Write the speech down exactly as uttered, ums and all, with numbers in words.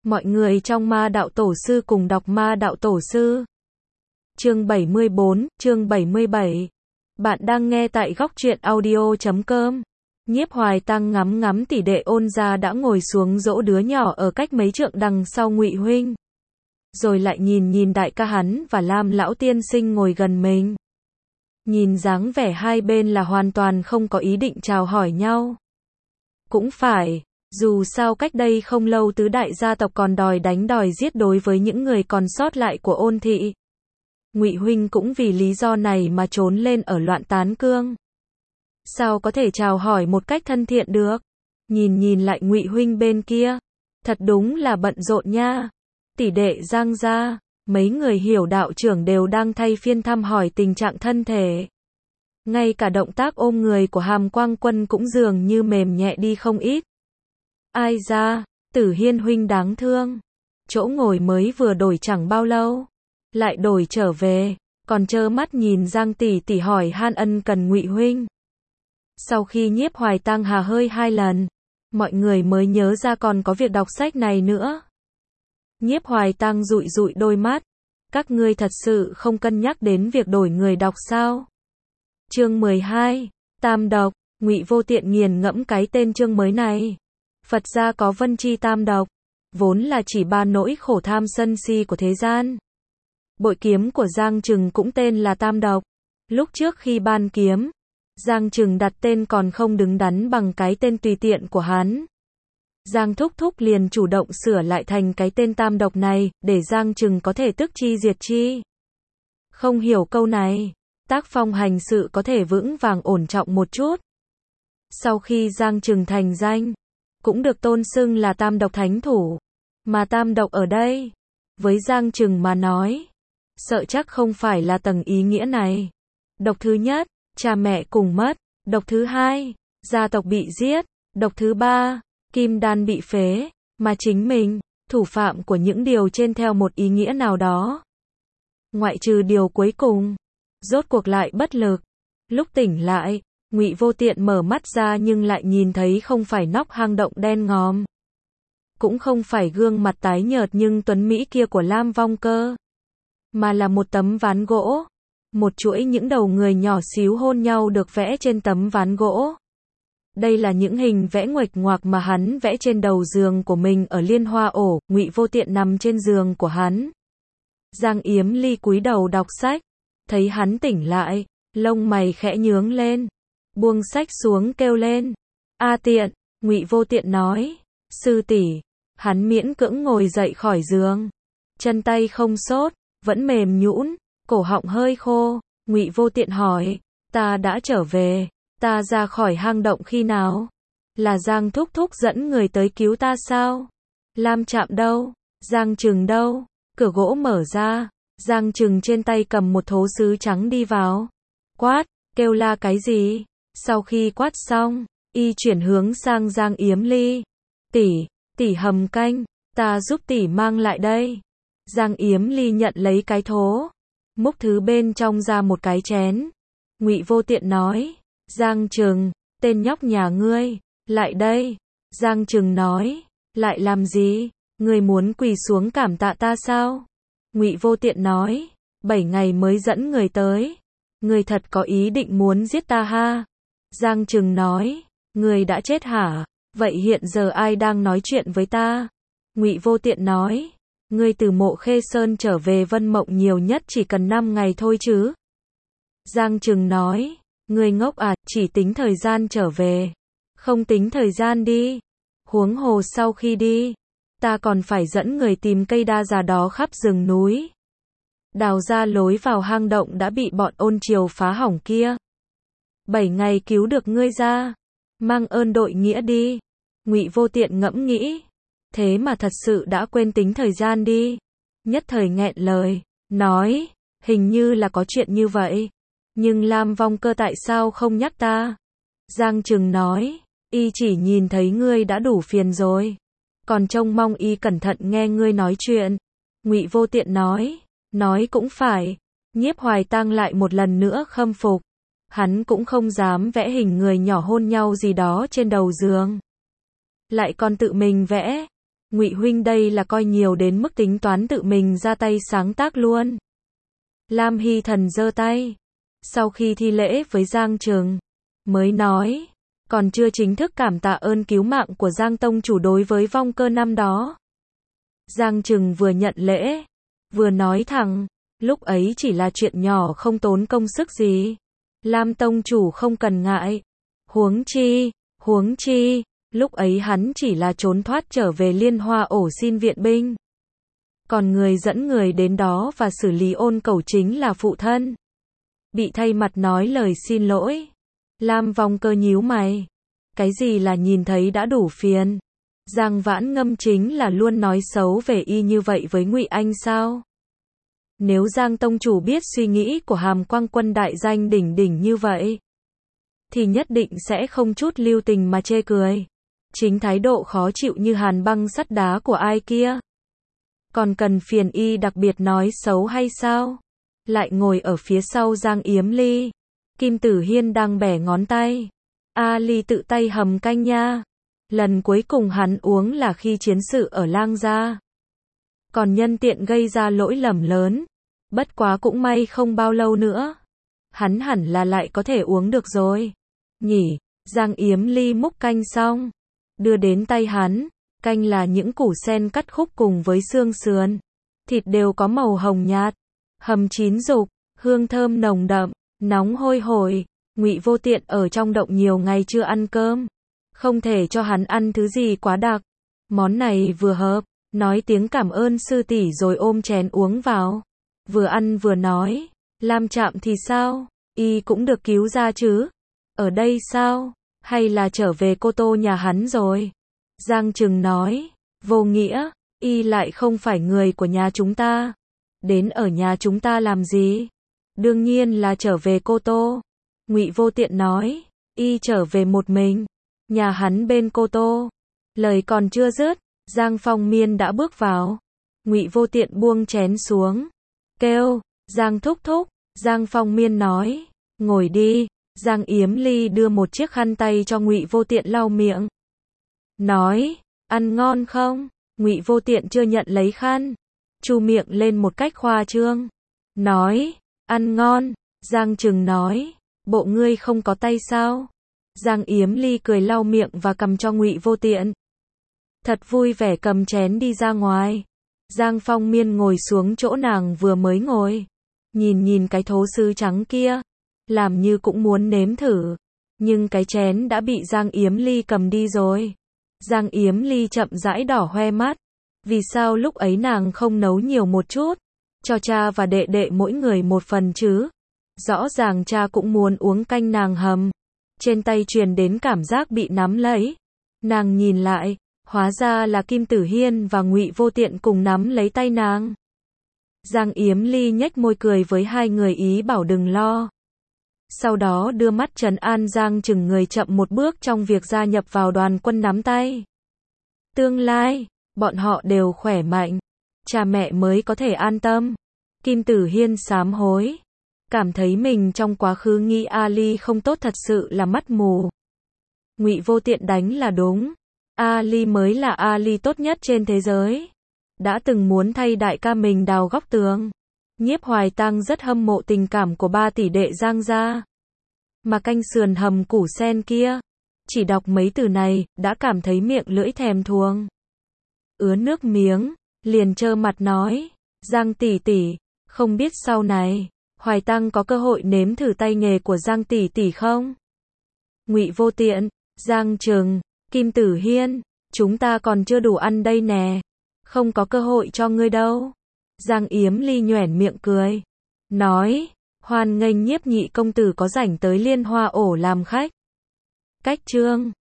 Mọi người trong Ma Đạo Tổ Sư cùng đọc Ma Đạo Tổ Sư. Chương bảy mươi bốn, chương bảy mươi bảy. Bạn đang nghe tại góc truyện audio chấm com. Nhiếp Hoài Tăng ngắm ngắm tỷ đệ Ôn gia đã ngồi xuống dỗ đứa nhỏ ở cách mấy trượng đằng sau Ngụy huynh. Rồi lại nhìn nhìn đại ca hắn và Lam lão tiên sinh ngồi gần mình. Nhìn dáng vẻ hai bên là hoàn toàn không có ý định chào hỏi nhau. Cũng phải, dù sao cách đây không lâu tứ đại gia tộc còn đòi đánh đòi giết đối với những người còn sót lại của Ôn thị. Ngụy huynh cũng vì lý do này mà trốn lên ở Loạn Tán Cương. Sao có thể chào hỏi một cách thân thiện được? Nhìn nhìn lại Ngụy huynh bên kia, thật đúng là bận rộn nha. Tỷ đệ Giang gia, mấy người hiểu đạo trưởng đều đang thay phiên thăm hỏi tình trạng thân thể. Ngay cả động tác ôm người của Hàm Quang Quân cũng dường như mềm nhẹ đi không ít. Ai ra, Tử Hiên huynh đáng thương. Chỗ ngồi mới vừa đổi chẳng bao lâu, lại đổi trở về, còn trơ mắt nhìn Giang tỷ tỷ hỏi han ân cần Ngụy huynh. Sau khi Nhiếp Hoài Tăng hà hơi hai lần, mọi người mới nhớ ra còn có việc đọc sách này nữa. Nhiếp Hoài Tăng dụi dụi đôi mắt, các ngươi thật sự không cân nhắc đến việc đổi người đọc sao? Chương mười hai, Tam độc. Ngụy Vô Tiện nghiền ngẫm cái tên chương mới này. Phật gia có Vân Chi Tam độc, vốn là chỉ ba nỗi khổ tham sân si của thế gian. Bội kiếm của Giang Trừng cũng tên là Tam độc. Lúc trước khi ban kiếm, Giang Trừng đặt tên còn không đứng đắn bằng cái tên tùy tiện của hắn. Giang Thúc Thúc liền chủ động sửa lại thành cái tên Tam độc này, để Giang Trừng có thể tức chi diệt chi. Không hiểu câu này, tác phong hành sự có thể vững vàng ổn trọng một chút. Sau khi Giang Trừng thành danh, cũng được tôn xưng là Tam độc thánh thủ. Mà Tam độc ở đây, với Giang Trừng mà nói, sợ chắc không phải là tầng ý nghĩa này. Độc thứ nhất, cha mẹ cùng mất. Độc thứ hai, gia tộc bị giết. Độc thứ ba, kim đan bị phế, mà chính mình, thủ phạm của những điều trên theo một ý nghĩa nào đó. Ngoại trừ điều cuối cùng, rốt cuộc lại bất lực. Lúc tỉnh lại, Ngụy Vô Tiện mở mắt ra nhưng lại nhìn thấy không phải nóc hang động đen ngòm, cũng không phải gương mặt tái nhợt nhưng tuấn mỹ kia của Lam Vong Cơ, mà là một tấm ván gỗ. Một chuỗi những đầu người nhỏ xíu hôn nhau được vẽ trên tấm ván gỗ. Đây là những hình vẽ nguệch ngoạc mà hắn vẽ trên đầu giường của mình ở Liên Hoa Ổ. Ngụy Vô Tiện nằm trên giường của hắn. Giang Yếm Ly cúi đầu đọc sách, thấy hắn tỉnh lại, lông mày khẽ nhướng lên, buông sách xuống kêu lên. A Tiện, Ngụy Vô Tiện nói, sư tỷ. Hắn miễn cưỡng ngồi dậy khỏi giường, chân tay không sốt, vẫn mềm nhũn, cổ họng hơi khô. Ngụy Vô Tiện hỏi, ta đã trở về, ta ra khỏi hang động khi nào? Là Giang Thúc Thúc dẫn người tới cứu ta sao? Lam Trạm đâu? Giang Trừng đâu? Cửa gỗ mở ra, Giang Trừng trên tay cầm một thố sứ trắng đi vào. Quát, kêu la cái gì? Sau khi quát xong, y chuyển hướng sang Giang Yếm Ly. Tỷ, tỷ hầm canh, ta giúp tỷ mang lại đây. Giang Yếm Ly nhận lấy cái thố, múc thứ bên trong ra một cái chén. Ngụy Vô Tiện nói, Giang Trừng, tên nhóc nhà ngươi, lại đây. Giang Trừng nói, lại làm gì? Ngươi muốn quỳ xuống cảm tạ ta sao? Ngụy Vô Tiện nói, bảy ngày mới dẫn người tới. Ngươi thật có ý định muốn giết ta ha? Giang Trừng nói, ngươi đã chết hả? Vậy hiện giờ ai đang nói chuyện với ta? Ngụy Vô Tiện nói, ngươi từ Mộ Khê Sơn trở về Vân Mộng nhiều nhất chỉ cần năm ngày thôi chứ. Giang Trừng nói, ngươi ngốc à, chỉ tính thời gian trở về, không tính thời gian đi. Huống hồ sau khi đi, ta còn phải dẫn người tìm cây đa già đó khắp rừng núi, đào ra lối vào hang động đã bị bọn Ôn Triều phá hỏng kia. Bảy ngày cứu được ngươi ra, mang ơn đội nghĩa đi. Ngụy Vô Tiện ngẫm nghĩ, thế mà thật sự đã quên tính thời gian đi. Nhất thời nghẹn lời, nói, hình như là có chuyện như vậy, nhưng Lam Vong Cơ tại sao không nhắc ta? Giang Trừng nói, y chỉ nhìn thấy ngươi đã đủ phiền rồi, còn trông mong y cẩn thận nghe ngươi nói chuyện. Ngụy Vô Tiện nói, nói cũng phải. Nhiếp Hoài Tăng lại một lần nữa khâm phục. Hắn cũng không dám vẽ hình người nhỏ hôn nhau gì đó trên đầu giường, lại còn tự mình vẽ. Ngụy huynh đây là coi nhiều đến mức tính toán tự mình ra tay sáng tác luôn. Lam Hy Thần giơ tay. Sau khi thi lễ với Giang Trừng, mới nói, còn chưa chính thức cảm tạ ơn cứu mạng của Giang tông chủ đối với vong cơ năm đó. Giang Trừng vừa nhận lễ, vừa nói thẳng, lúc ấy chỉ là chuyện nhỏ không tốn công sức gì. Lam tông chủ không cần ngại. Huống chi, huống chi, lúc ấy hắn chỉ là trốn thoát trở về Liên Hoa ổ xin viện binh. Còn người dẫn người đến đó và xử lý ôn cẩu chính là phụ thân. Bị thay mặt nói lời xin lỗi. Lam Vong Cơ nhíu mày. Cái gì là nhìn thấy đã đủ phiền? Giang Vãn Ngâm chính là luôn nói xấu về y như vậy với Ngụy Anh sao? Nếu Giang tông chủ biết suy nghĩ của Hàm Quang Quân đại danh đỉnh đỉnh như vậy, thì nhất định sẽ không chút lưu tình mà chê cười. Chính thái độ khó chịu như hàn băng sắt đá của ai kia. Còn cần phiền y đặc biệt nói xấu hay sao? Lại ngồi ở phía sau Giang Yếm Ly. Kim Tử Hiên đang bẻ ngón tay. A Ly tự tay hầm canh nha. Lần cuối cùng hắn uống là khi chiến sự ở Lang Gia. Còn nhân tiện gây ra lỗi lầm lớn. Bất quá cũng may không bao lâu nữa. Hắn hẳn là lại có thể uống được rồi. Nhỉ, Giang Yếm Ly múc canh xong. Đưa đến tay hắn. Canh là những củ sen cắt khúc cùng với xương sườn. Thịt đều có màu hồng nhạt. Hầm chín rục, hương thơm nồng đậm, nóng hôi hổi. Ngụy Vô Tiện ở trong động nhiều ngày chưa ăn cơm. Không thể cho hắn ăn thứ gì quá đặc. Món này vừa hợp, nói tiếng cảm ơn sư tỷ rồi ôm chén uống vào. Vừa ăn vừa nói, Lam Trạm thì sao? Y cũng được cứu ra chứ? Ở đây sao? Hay là trở về Cô Tô nhà hắn rồi? Giang Trừng nói, vô nghĩa, y lại không phải người của nhà chúng ta. Đến ở nhà chúng ta làm gì? Đương nhiên là trở về Cô Tô. Ngụy Vô Tiện nói, y trở về một mình. Nhà hắn bên Cô Tô. Lời còn chưa dứt, Giang Phong Miên đã bước vào. Ngụy Vô Tiện buông chén xuống. Kêu, Giang thúc thúc. Giang Phong Miên nói, ngồi đi. Giang Yếm Ly đưa một chiếc khăn tay cho Ngụy Vô Tiện lau miệng. Nói, ăn ngon không? Ngụy Vô Tiện chưa nhận lấy khăn. Chu miệng lên một cách khoa trương. Nói, ăn ngon. Giang Trừng nói, bộ ngươi không có tay sao? Giang Yếm Ly cười lau miệng và cầm cho Ngụy Vô Tiện. Thật vui vẻ cầm chén đi ra ngoài. Giang Phong Miên ngồi xuống chỗ nàng vừa mới ngồi. Nhìn nhìn cái thố sứ trắng kia. Làm như cũng muốn nếm thử. Nhưng cái chén đã bị Giang Yếm Ly cầm đi rồi. Giang Yếm Ly chậm rãi đỏ hoe mắt. Vì sao lúc ấy nàng không nấu nhiều một chút? Cho cha và đệ đệ mỗi người một phần chứ? Rõ ràng cha cũng muốn uống canh nàng hầm. Trên tay truyền đến cảm giác bị nắm lấy. Nàng nhìn lại, hóa ra là Kim Tử Hiên và Ngụy Vô Tiện cùng nắm lấy tay nàng. Giang Yếm Ly nhếch môi cười với hai người ý bảo đừng lo. Sau đó đưa mắt trấn an Giang Trừng người chậm một bước trong việc gia nhập vào đoàn quân nắm tay. Tương lai, bọn họ đều khỏe mạnh. Cha mẹ mới có thể an tâm. Kim Tử Hiên sám hối. Cảm thấy mình trong quá khứ nghĩ Ali không tốt thật sự là mắt mù. Ngụy Vô Tiện đánh là đúng. Ali mới là Ali tốt nhất trên thế giới. Đã từng muốn thay đại ca mình đào góc tường. Nhiếp Hoài Tăng rất hâm mộ tình cảm của ba tỷ đệ Giang gia. Mà canh sườn hầm củ sen kia, chỉ đọc mấy từ này, đã cảm thấy miệng lưỡi thèm thuồng. Ứa nước miếng, liền trơ mặt nói, Giang tỷ tỷ, không biết sau này, Hoài Tăng có cơ hội nếm thử tay nghề của Giang tỷ tỷ không? Ngụy Vô Tiện, Giang Trừng, Kim Tử Hiên, chúng ta còn chưa đủ ăn đây nè, không có cơ hội cho ngươi đâu. Giang Yếm Ly nhoẻn miệng cười, nói, hoan nghênh Nhiếp nhị công tử có rảnh tới Liên Hoa ổ làm khách. Cách chương